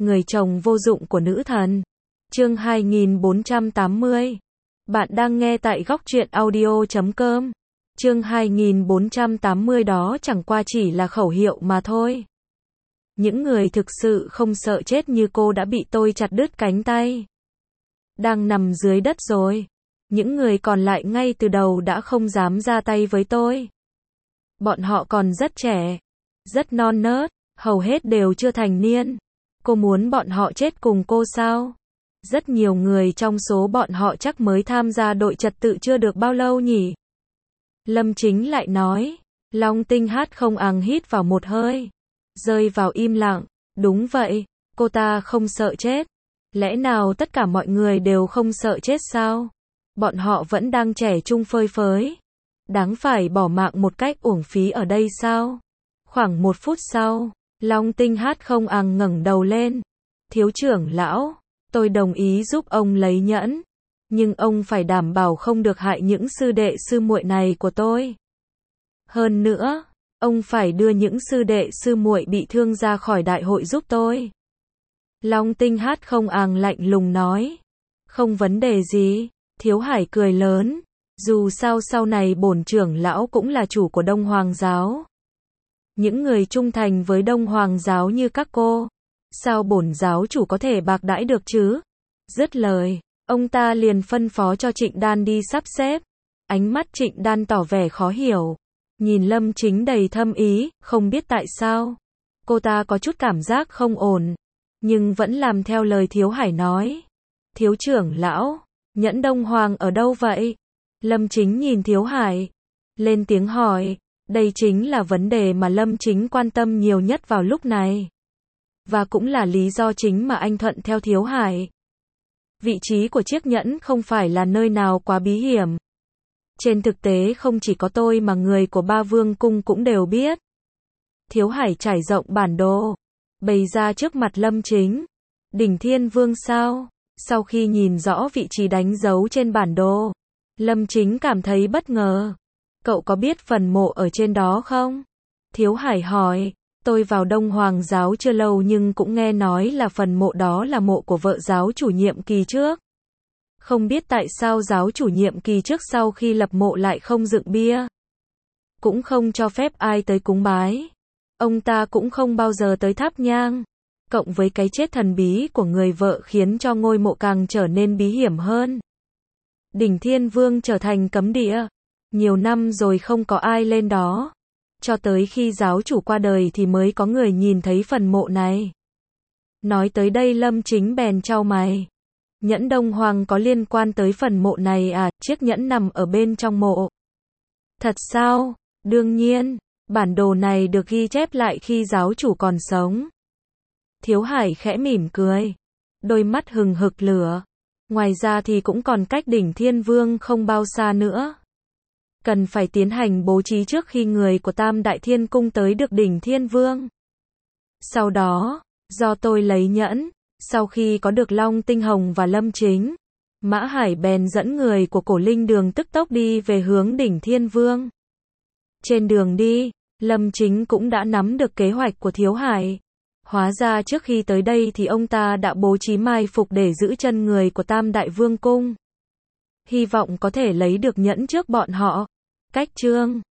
người chồng vô dụng của nữ thần. Chương 2480. Bạn đang nghe tại góc truyện audio.com. Chương 2480 đó chẳng qua chỉ là khẩu hiệu mà thôi. Những người thực sự không sợ chết như cô đã bị tôi chặt đứt cánh tay, đang nằm dưới đất rồi. Những người còn lại ngay từ đầu đã không dám ra tay với tôi. Bọn họ còn rất trẻ, rất non nớt, hầu hết đều chưa thành niên. Cô muốn bọn họ chết cùng cô sao? Rất nhiều người trong số bọn họ chắc mới tham gia đội trật tự chưa được bao lâu nhỉ? Lâm Chính lại nói. Long Tinh Hát không ằng hít vào một hơi, rơi vào im lặng. Đúng vậy, cô ta không sợ chết. Lẽ nào tất cả mọi người đều không sợ chết sao? Bọn họ vẫn đang trẻ trung phơi phới, đáng phải bỏ mạng một cách uổng phí ở đây sao? Khoảng 1 phút sau, Long Tinh Hát không ằng ngẩng đầu lên. Thiếu trưởng lão, tôi đồng ý giúp ông lấy nhẫn, nhưng ông phải đảm bảo không được hại những sư đệ sư muội này của tôi. Hơn nữa, ông phải đưa những sư đệ sư muội bị thương ra khỏi đại hội giúp tôi. Long Tinh Hát không ằng lạnh lùng nói. Không vấn đề gì. Thiếu Hải cười lớn. Dù sao sau này bổn trưởng lão cũng là chủ của Đông Hoàng giáo. Những người trung thành với Đông Hoàng giáo như các cô, sao bổn giáo chủ có thể bạc đãi được chứ? Dứt lời, ông ta liền phân phó cho Trịnh Đan đi sắp xếp. Ánh mắt Trịnh Đan tỏ vẻ khó hiểu, nhìn Lâm Chính đầy thâm ý. Không biết tại sao, cô ta có chút cảm giác không ổn, nhưng vẫn làm theo lời Thiếu Hải nói. Thiếu trưởng lão, nhẫn Đông Hoàng ở đâu vậy? Lâm Chính nhìn Thiếu Hải, lên tiếng hỏi. Đây chính là vấn đề mà Lâm Chính quan tâm nhiều nhất vào lúc này, và cũng là lý do chính mà anh thuận theo Thiếu Hải. Vị trí của chiếc nhẫn không phải là nơi nào quá bí hiểm. Trên thực tế không chỉ có tôi mà người của Ba Vương Cung cũng đều biết. Thiếu Hải trải rộng bản đồ, bày ra trước mặt Lâm Chính. Đỉnh Thiên Vương sao? Sau khi nhìn rõ vị trí đánh dấu trên bản đồ, Lâm Chính cảm thấy bất ngờ. Cậu có biết phần mộ ở trên đó không? Thiếu Hải hỏi. Tôi vào Đông Hoàng giáo chưa lâu nhưng cũng nghe nói là phần mộ đó là mộ của vợ giáo chủ nhiệm kỳ trước. Không biết tại sao giáo chủ nhiệm kỳ trước sau khi lập mộ lại không dựng bia, cũng không cho phép ai tới cúng bái. Ông ta cũng không bao giờ tới thắp nhang. Cộng với cái chết thần bí của người vợ khiến cho ngôi mộ càng trở nên bí hiểm hơn. Đỉnh Thiên Vương trở thành cấm địa. Nhiều năm rồi không có ai lên đó. Cho tới khi giáo chủ qua đời thì mới có người nhìn thấy phần mộ này. Nói tới đây Lâm Chính bèn chau mày. Nhẫn Đông Hoàng có liên quan tới phần mộ này à? Chiếc nhẫn nằm ở bên trong mộ. Thật sao? Đương nhiên, bản đồ này được ghi chép lại khi giáo chủ còn sống. Thiếu Hải khẽ mỉm cười, đôi mắt hừng hực lửa. Ngoài ra thì cũng còn cách đỉnh Thiên Vương không bao xa nữa. Cần phải tiến hành bố trí trước khi người của Tam Đại Thiên Cung tới được đỉnh Thiên Vương. Sau đó, do tôi lấy nhẫn, sau khi có được Long Tinh Hồng và Lâm Chính, Mã Hải bèn dẫn người của Cổ Linh Đường tức tốc đi về hướng đỉnh Thiên Vương. Trên đường đi, Lâm Chính cũng đã nắm được kế hoạch của Thiếu Hải. Hóa ra trước khi tới đây thì ông ta đã bố trí mai phục để giữ chân người của Tam Đại Vương Cung, hy vọng có thể lấy được nhẫn trước bọn họ. Cách chương